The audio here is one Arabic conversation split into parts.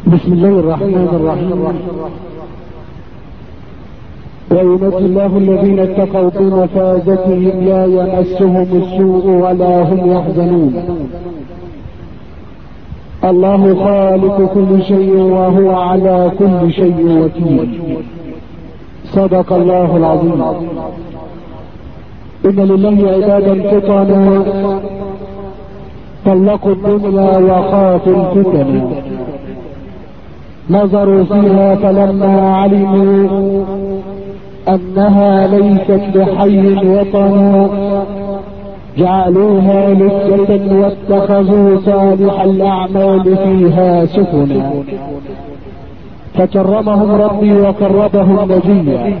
بسم الله الرحمن الرحيم. وينجي الله الذين اتقوا بمفازتهم لا يمسهم السوء ولا هم يحزنون. الله خالق كل شيء وهو على كل شيء وكيل. صدق الله العظيم. إن لله عبادا فطنا طلقوا الدنيا وخافوا الفتن، نظروا فيها فلما علموا أنها ليست لحي وطنا جعلوها لجة واتخذوا صالح الأعمال فيها سفنا، فكرمهم ربي وقربهم نجيا.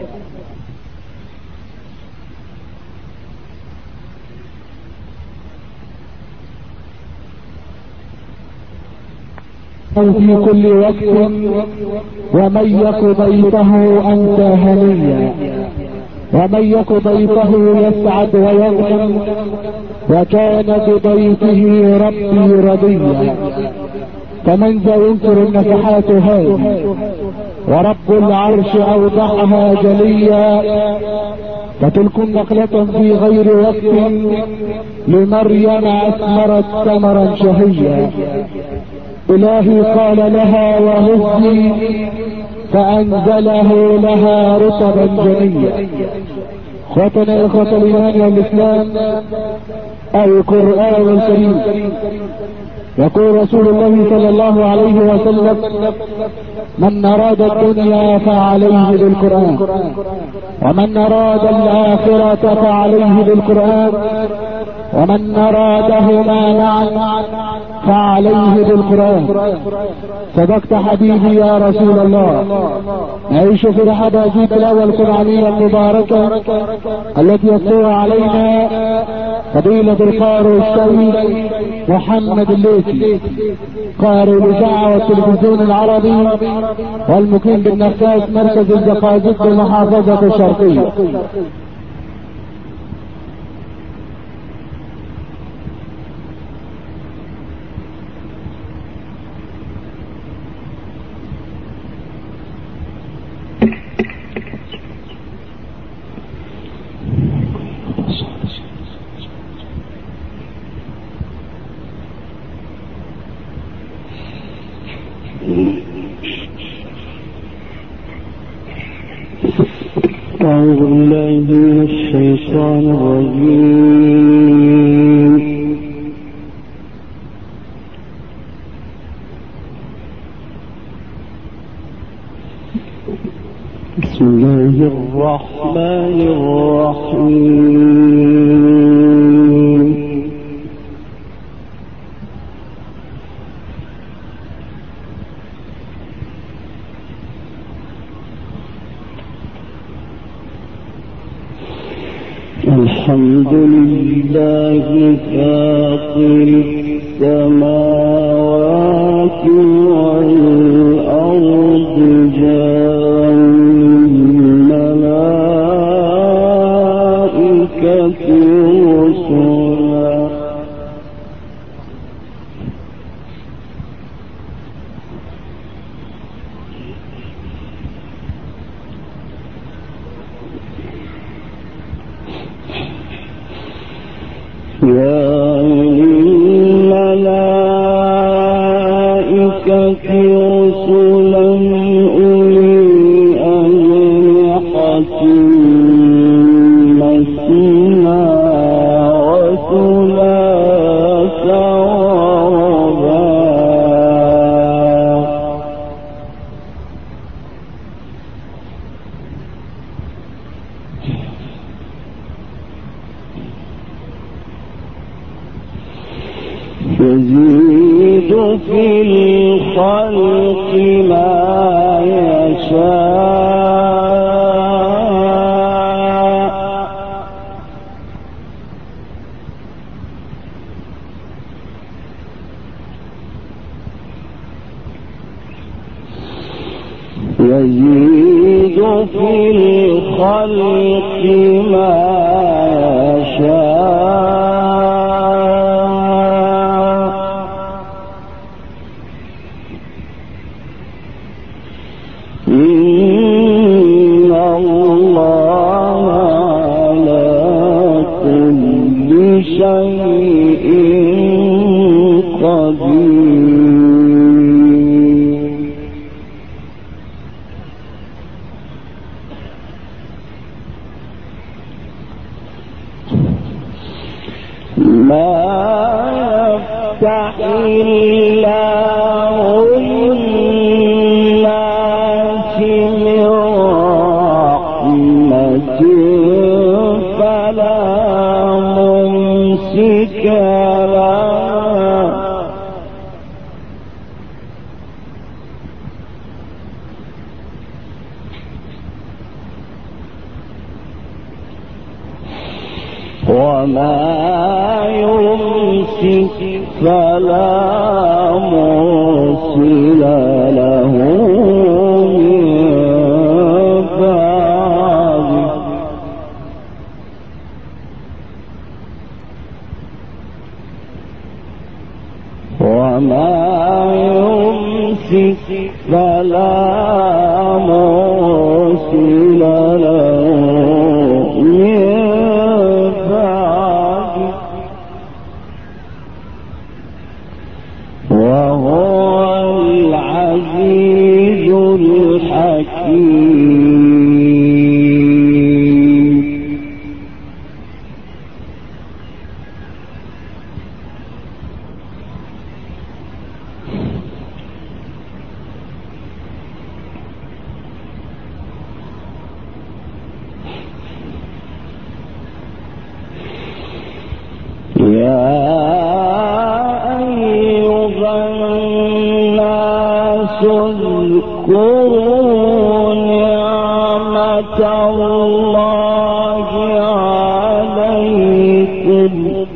في كل وقت ومن يك ضيفه أنت هنيا، ومن يك ضيفه يسعد ويغنم، وكان بضيفه ربي رضيا. فمن ذا ينكر النفحات هذه ورب العرش أوضحها جليا. فتلكم نقلة في غير وقت لمريم أثمرت ثمرا شهيا. إلهي قال لها وهزي فأنزله لها رطبا جنيا. اخوتنا اخوة الإيمان والإسلام، القرآن الكريم يقول رسول الله صلى الله عليه وسلم: من أراد الدنيا فعليه بالقرآن، ومن أراد الآخرة فعليه بالقرآن، ومن أرادهما معا فعليه بالقرآن. صدقت حبيبي يا رسول الله. نعيش في الحداثيب الأول القرآنية المباركة التي يتلوها علينا فضيلة القارئ الشهيد محمد الليثي، قارئ الإذاعة والتلفزيون العربي والمقيم بالنفاس مركز الزقازق بالمحافظة الشرقية. أعوذ بالله من الشيطان الرجيم. بسم الله الرحمن الرحيم. الحمد لله فاطر السماوات والأرض جاعل الملائكة رسلا يزيد في الخلق ما يشاء يزيد في الخلق ما يشاء شيء قدير. ما يفتح الله للناس من رحمة فلا ممسك لها وما يمسك فلا مرسل له من بعده. وما يمسك فلا مرسل له من بعده. وهو العزيز الحكيم. يا أيها الناس اذكروا نعمة الله عليكم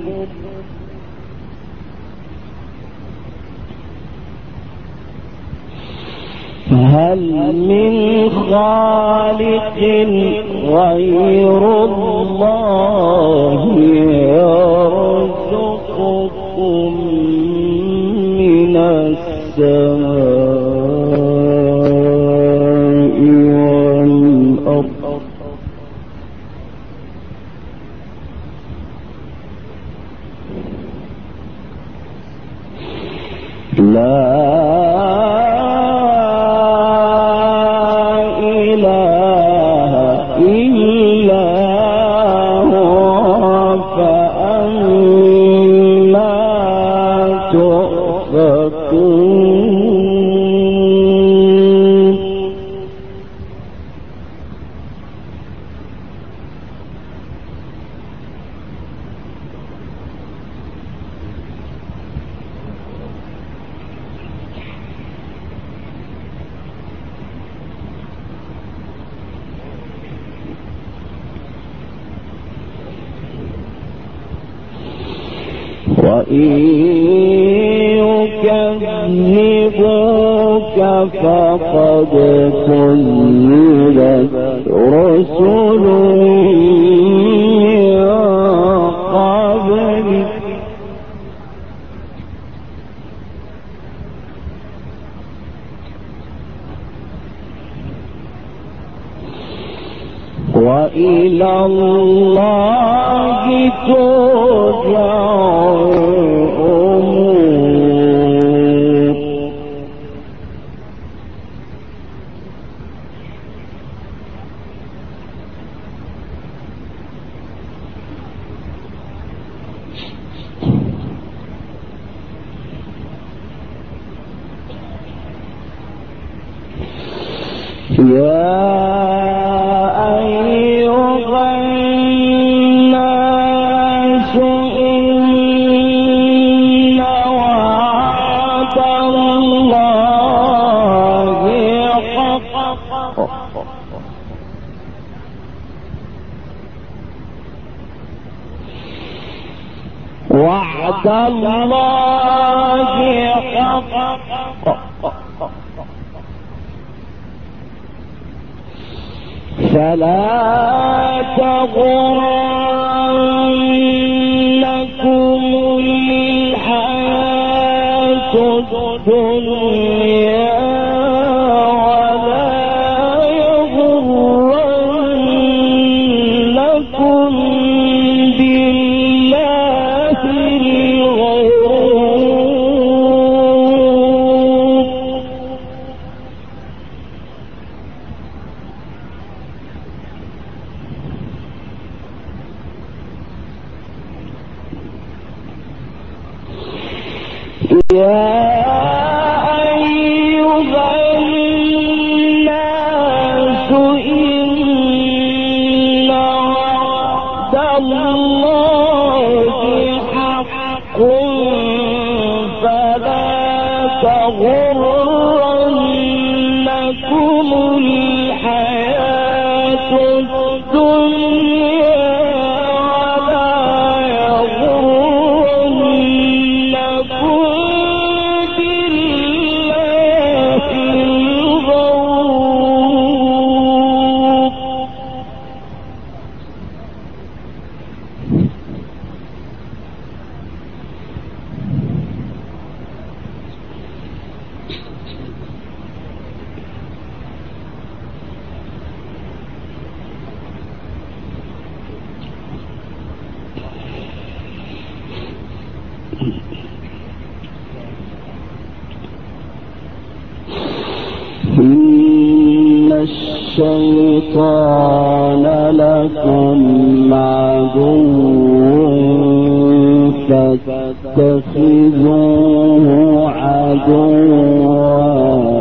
هل من خالق غير الله يرزقكم من السماء والأرض لا وإن يكذبوك فقد كذبت رسل من قبلك وإلى الله ترجع يا أيها الناس إن وعد الله حق وعد الله حق فلا تغرنكم الحياة الدنيا ولا يغرنكم بالله إن الشيطان لكم عدو فاتخذوه عدوا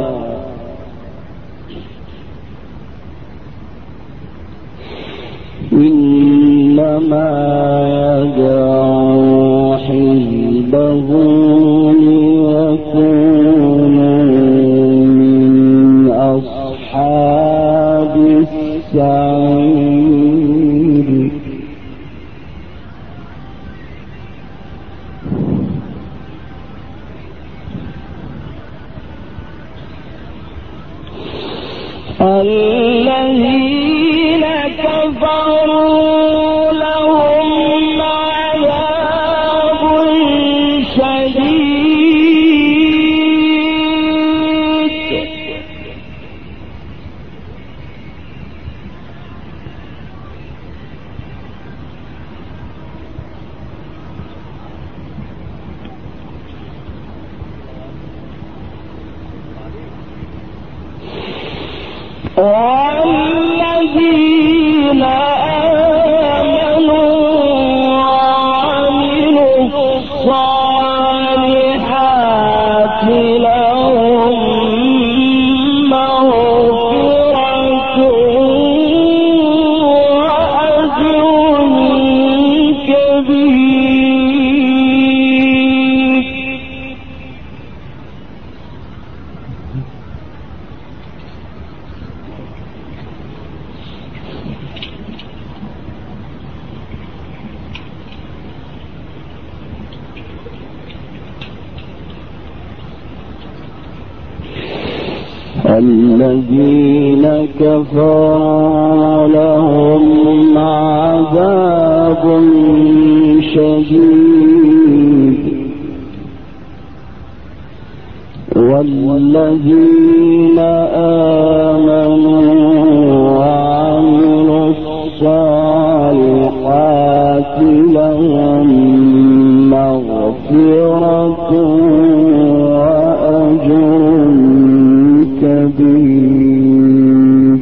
إنما يدعو حزبه أصحاب السعير الذين كفروا لهم عذاب شديد والذين آمنوا وعملوا الصالحات لهم مغفرة وأجر كبير. الذين كفروا لهم عذاب شديد والذين آمنوا وعملوا الصالحات لهم مغفرة وأجر كبير.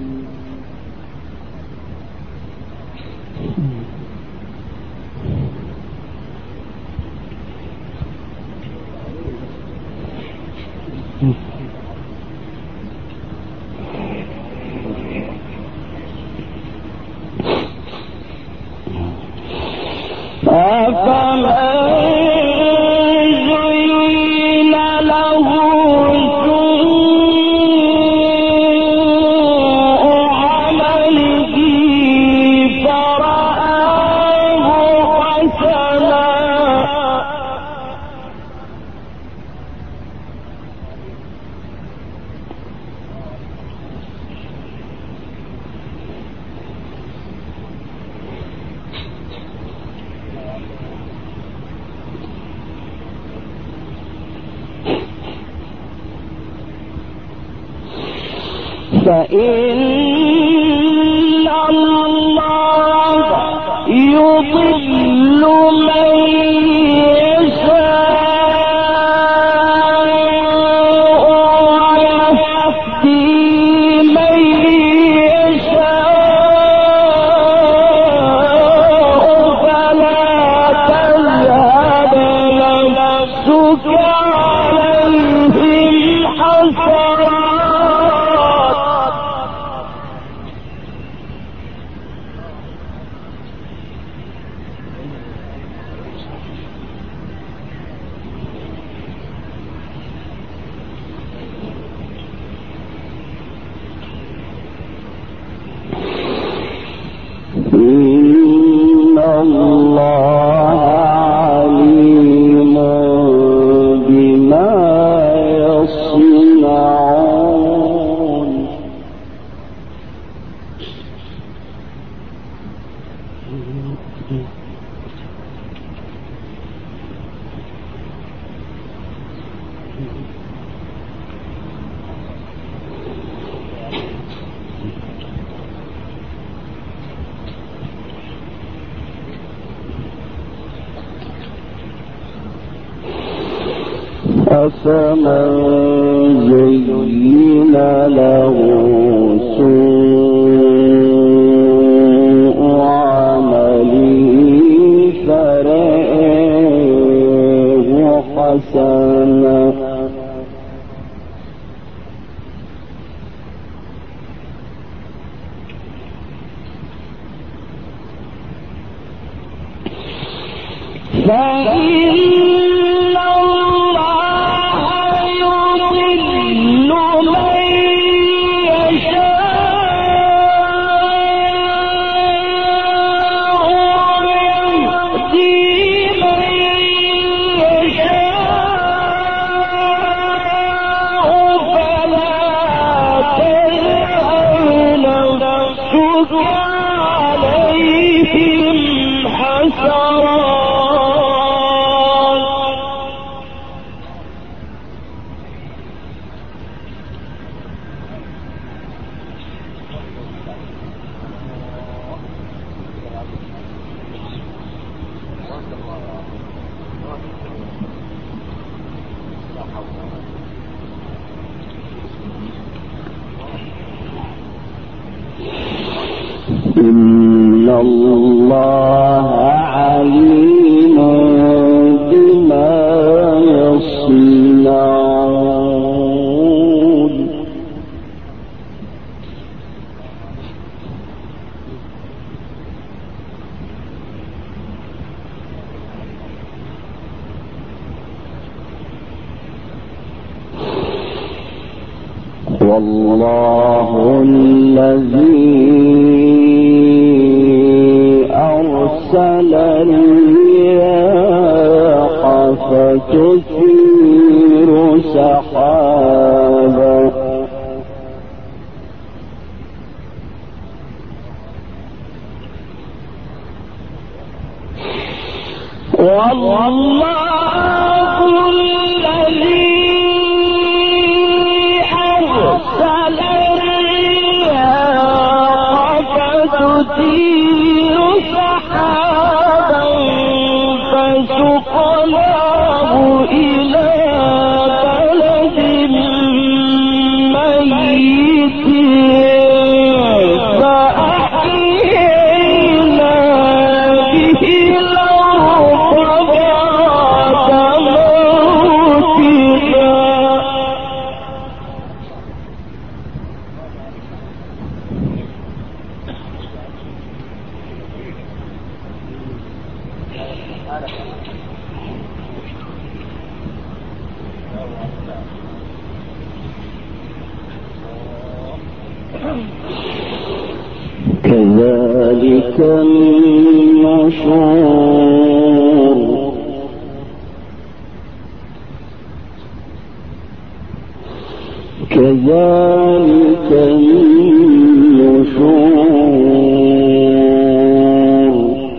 فإن الله يضل من يشاء ويهدي من يشاء فلا تذهب نفسك أفمن زين له سوء عمله فرآه حسنا إن الله عليم بما يصنعون والله الذي أرسل الرياح فتثير سحابا والله الذي أرسل الرياح فتثير سحابا فسقناه إلى بلد ميت فأحيينا به الأرض بعد موتها كذلك النشور كذلك النشور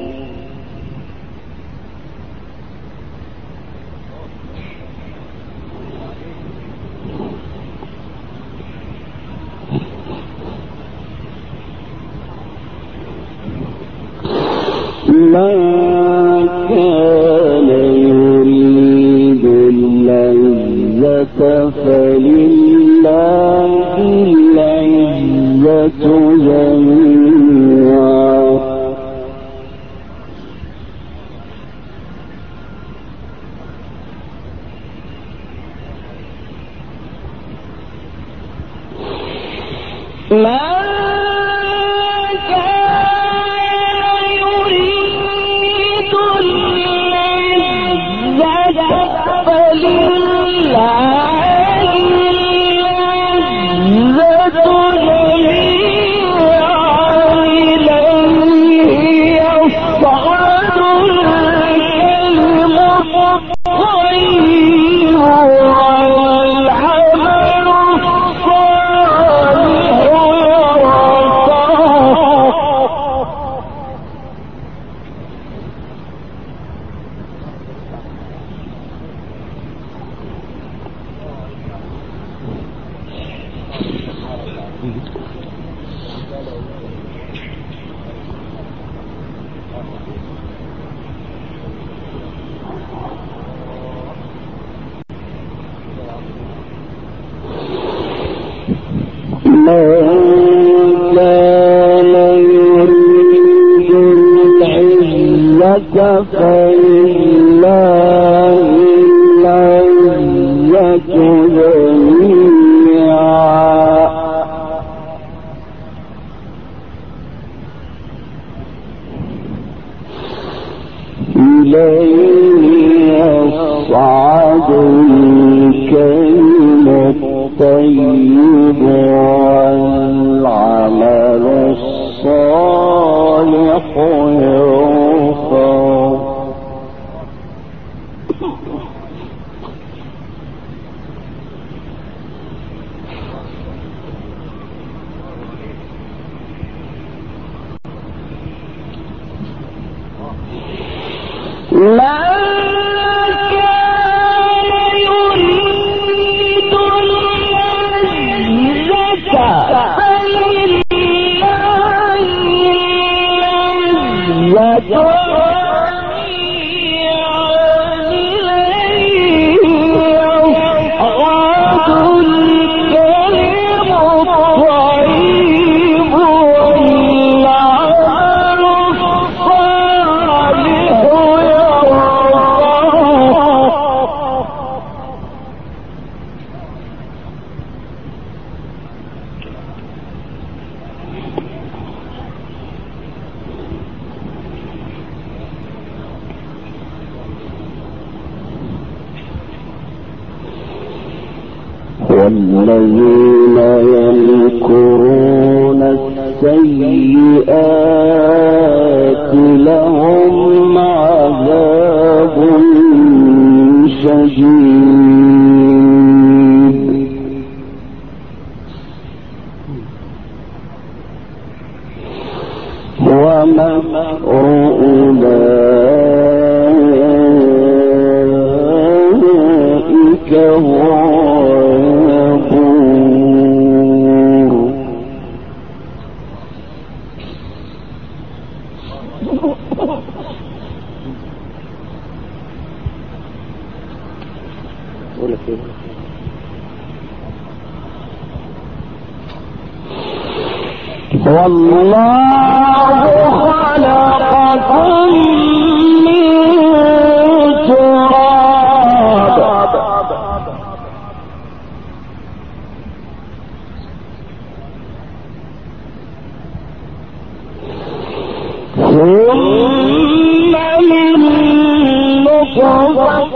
من كان يريد العزة فلله العزة جميعا والعمل الصالح يصعد الكلم الطيب والعمل الصالح يرفع. والذين يمكرون السيئات لهم عذاب شديد ومكر أولئك هو والله خلقكم من تراب ثم من نطفة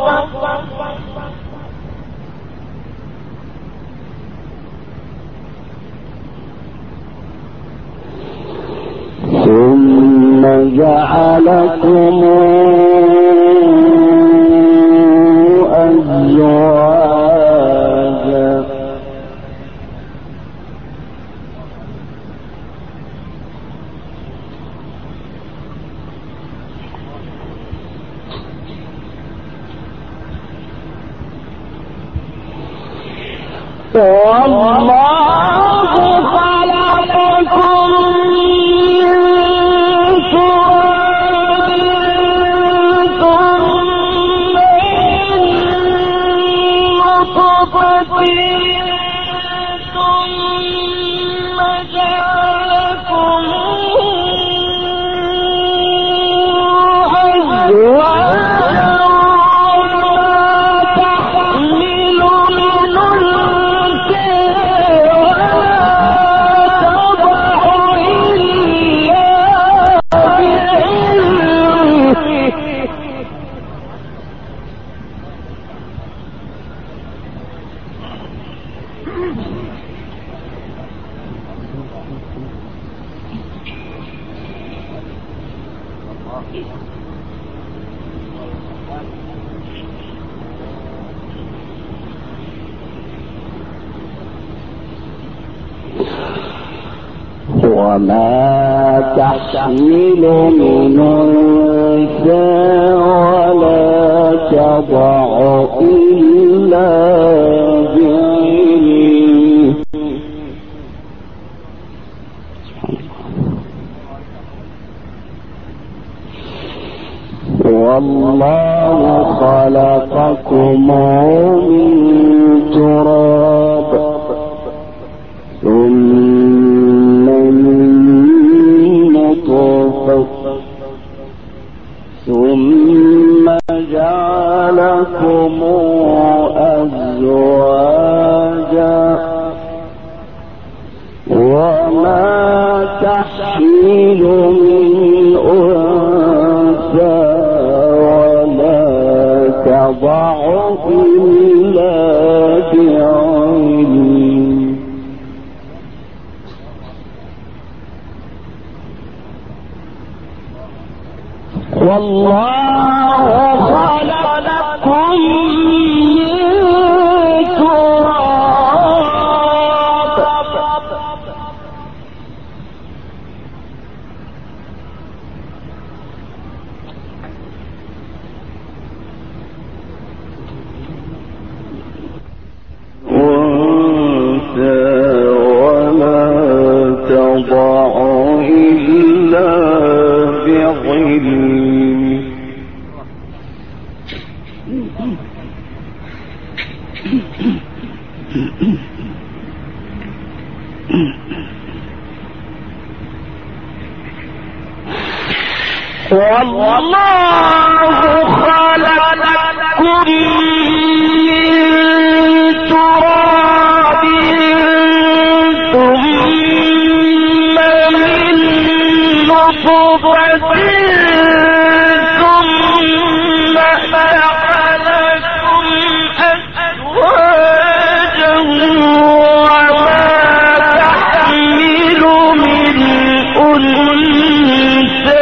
ثم جعلكم أزواجا والله خلقكم وما تحمل من أنثى ولا تضع إلا بعلمه والله خلقكم من تراب ثم من نطفة ثم جعلكم أزواجا وما تحمل من أنثى ولا تضع إلا بعلم والله خلقكم من تراب ولا تضع إلا بعلم والله خلقكم من تراب ثم من نطفة ثم جعلكم أزواجا وما تحمل من أنثى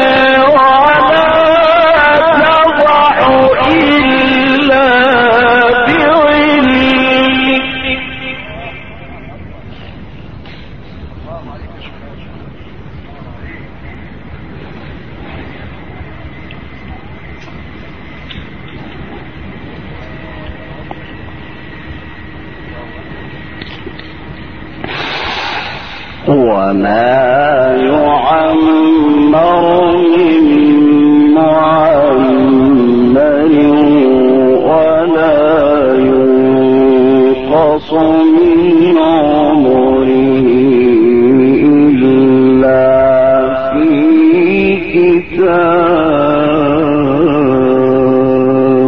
وما يعمر من معمر ولا ينقص من عمره إلا في كتاب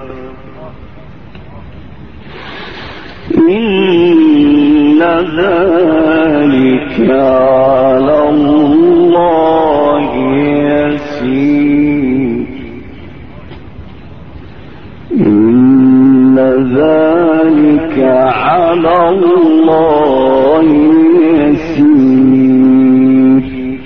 إن ذلك على الله يسير إن ذلك على الله يسير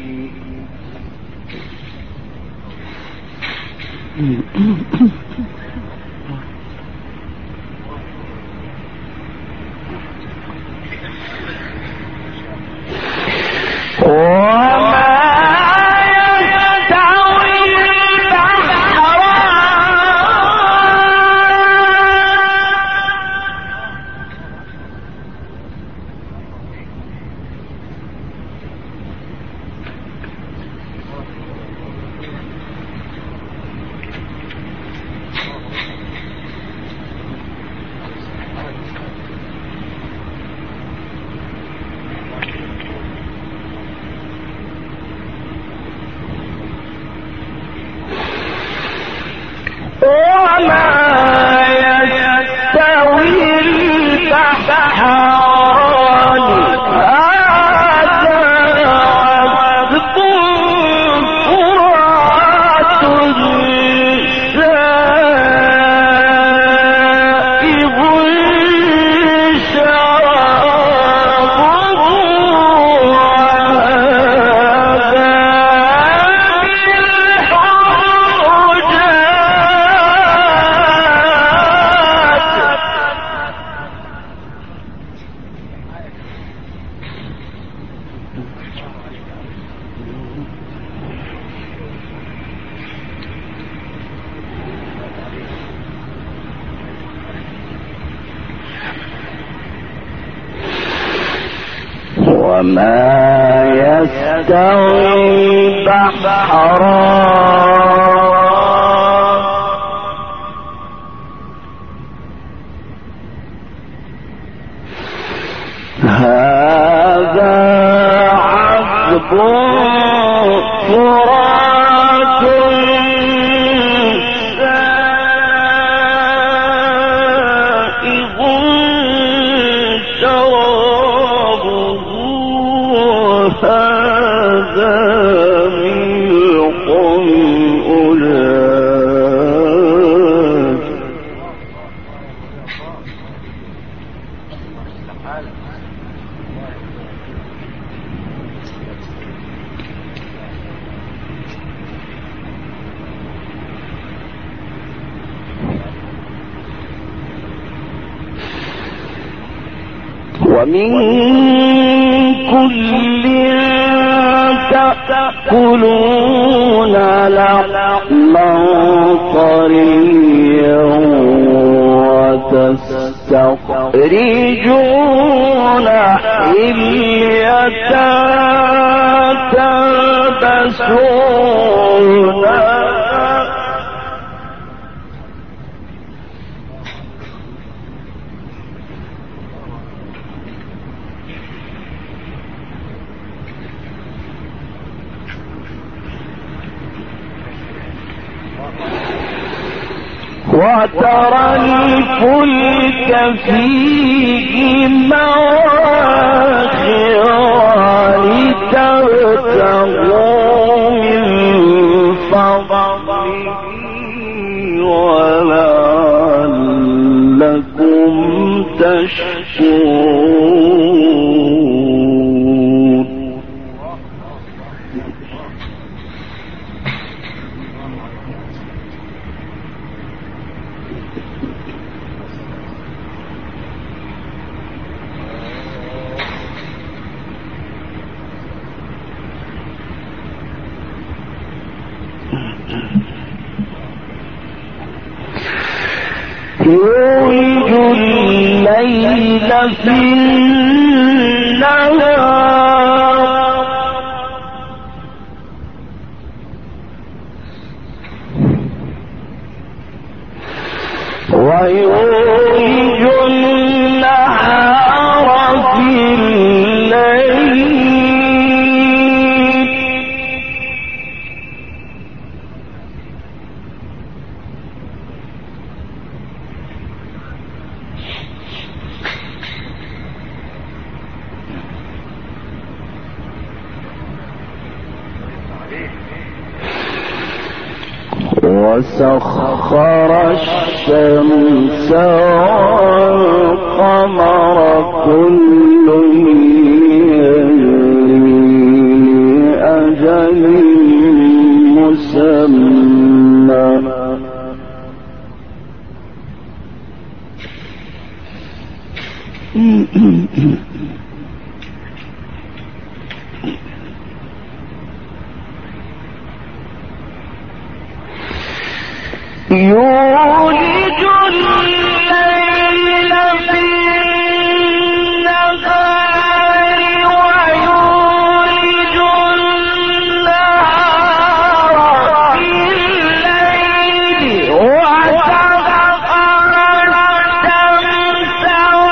وما يستوي البحران هذا عذب فرات سائغ شرابه هذا ملح أجاج ومن كل تأكلون لحما طريا وتستخرجون حلية تلبسونها وترى الفلك فيه مواخر لتبتغوا من فضله ولعلكم تشكرون. يولج الليل في النهار ويولج النهار في الليل وسخر الشمس والقمر كل يجري لأجل مسمى يولج الليل في النهار ويولج النهار في الليل وسخر الشمس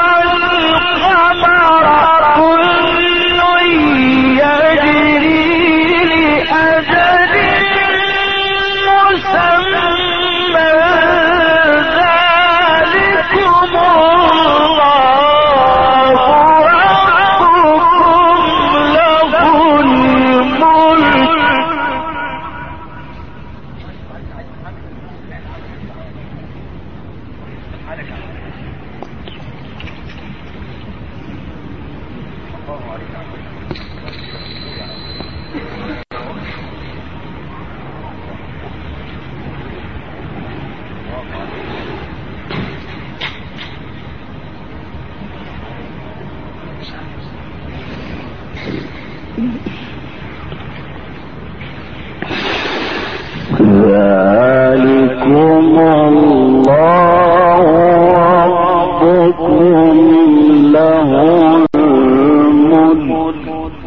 والقمر كل يجري لأجل مسمى ذلكم الله ربكم له الملك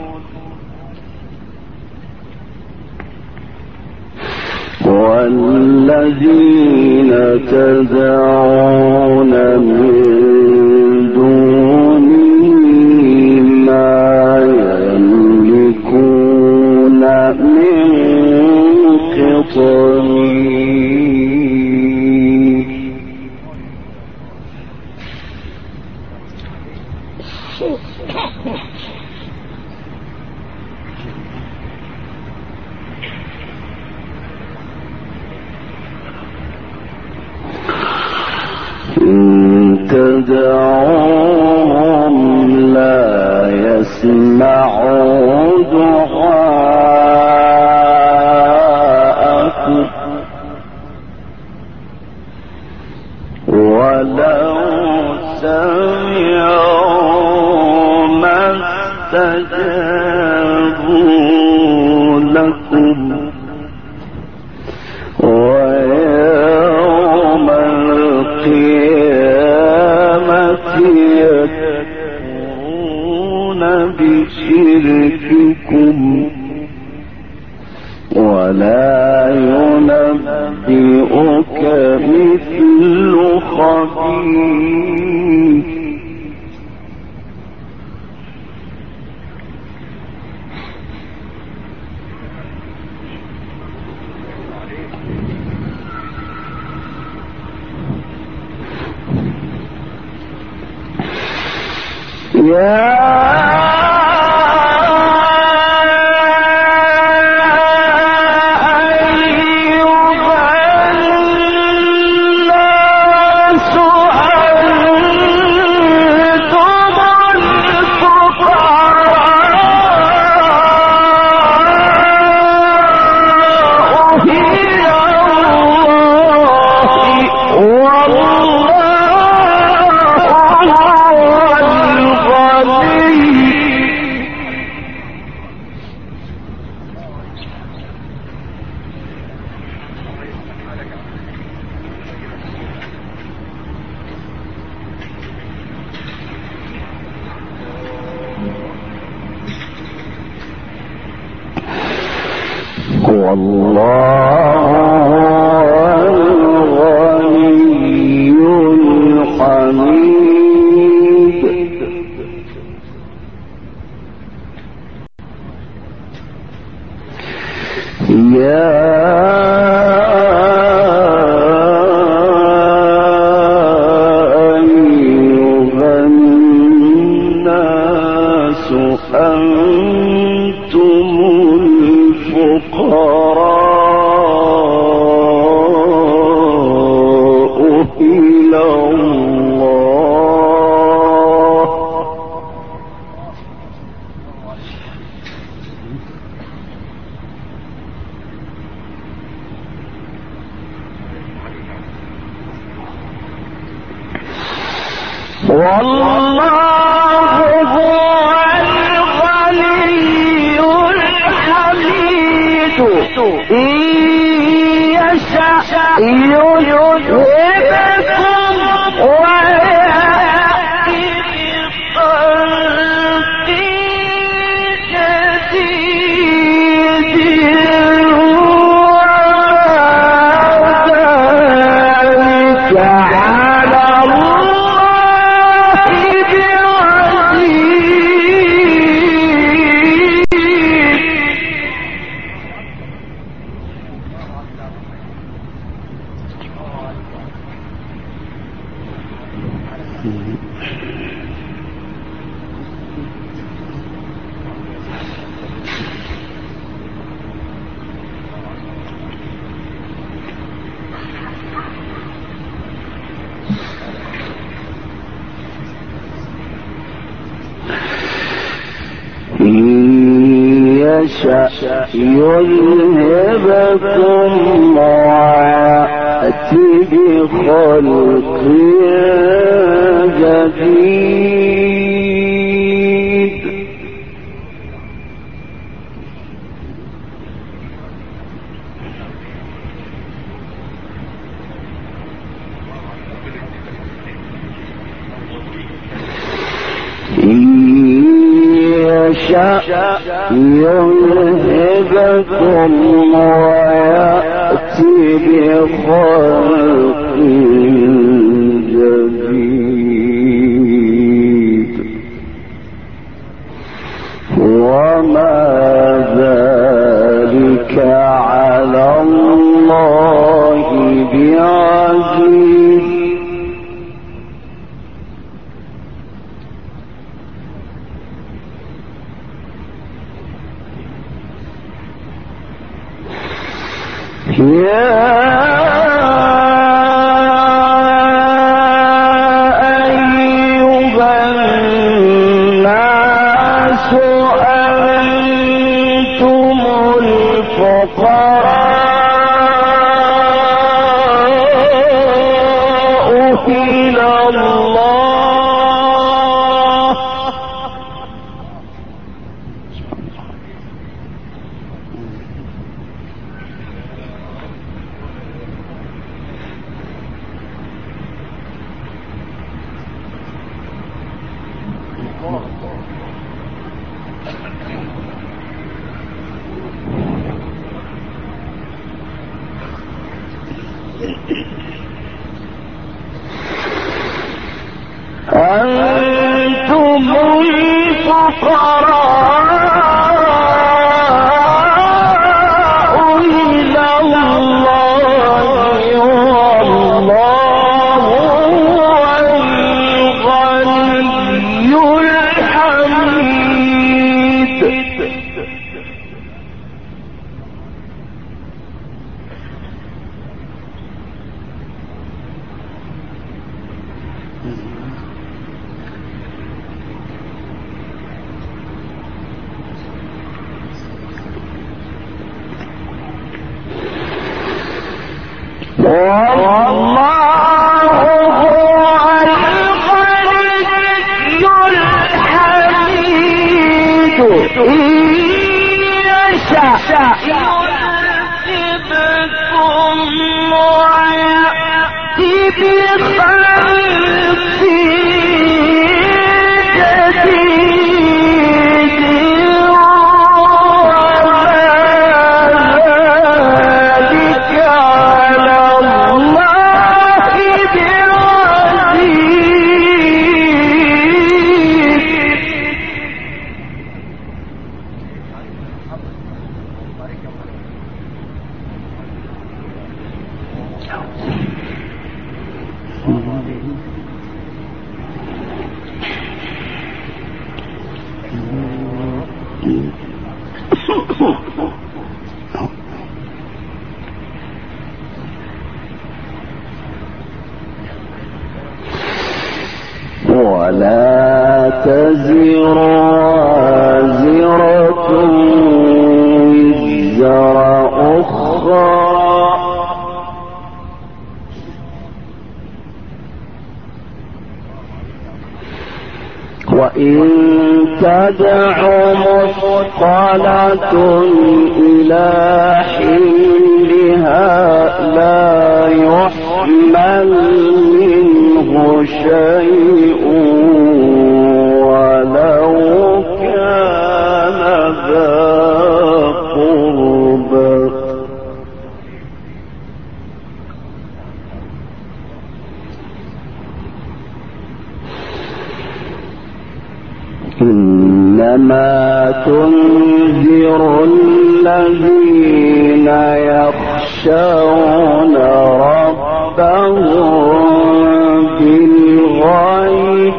والذين تدعون من دونه ما يملكون من قطمير إن تدعوهم لا يسمعوا دعاءكم ولو سمعوا استجابوا لكم ويوم القيامة يكفرون بشرككم ولا ينبئك مثل خبير. يذهبكم ويأتي بخلق جديد. يذهبكم ويأتي بخلق جديد وما ذلك على الله بعزيز. يا أيها الناس أنتم الفقراء إلى الله أنتم الفقراء إلى الله والله هو الغني الحميد. ولا تزر وازرة وزر أخرى وإن تدع مثقلة إلى حملها لا يحمل منه شيء ولو كان ذا قربى إنما تنذر الذين يخشون ربهم بالغيب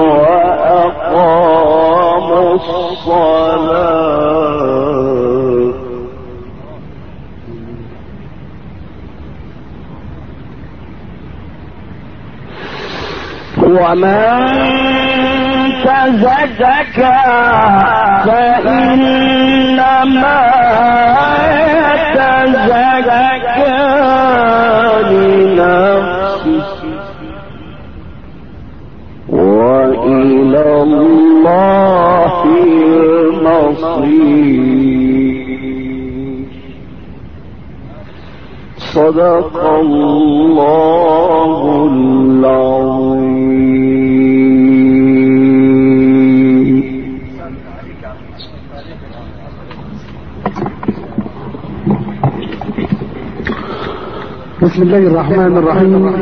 وأقاموا الصلاة ومن تزكى فإنما يتزكى لنفسه وإلى الله المصير. صدق الله العظيم. بسم الله الرحمن الرحيم.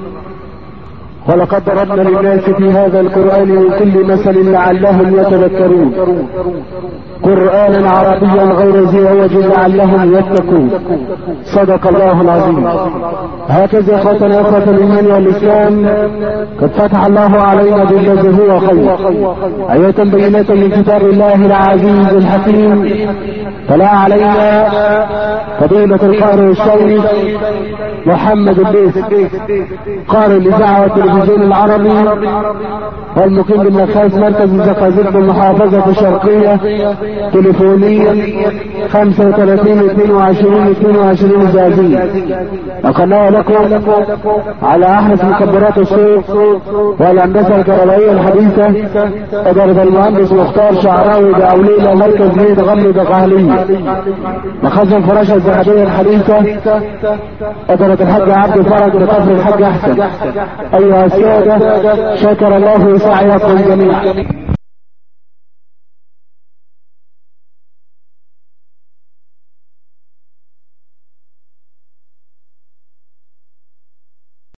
ولقد ضربنا للناس في هذا القرآن من كل مثل لعلهم يتذكرون قرآنا عربيا غير ذي عوج لعلهم يتقون. صدق الله العظيم. هكذا اخوتنا اخوة الايمان والاسلام قد فتح الله علينا بالذي هو خير آيات بينات من كتاب الله العزيز الحكيم. فلا علينا فضيلة القارئ الشيخ محمد الليث قارئ لإذاعة التلفزيون العربي والمقيم بالنخاس مركز زقازيق بالمحافظة الشرقية تليفونيا 35-22-22 زازية. نقلناها لكم على أحدث مكبرات الصوت والهندسة الكهربائية الحديثة إدارة المهندس مختار شعراوي بأوليلة مركز بيت غمر دقهلية. مخزن فراشة الذهبية الحديثة إدارة الحاج عبد الفرج لقصر الحاج أحسن. أيها السادة شكر الله سعيكم جميعا.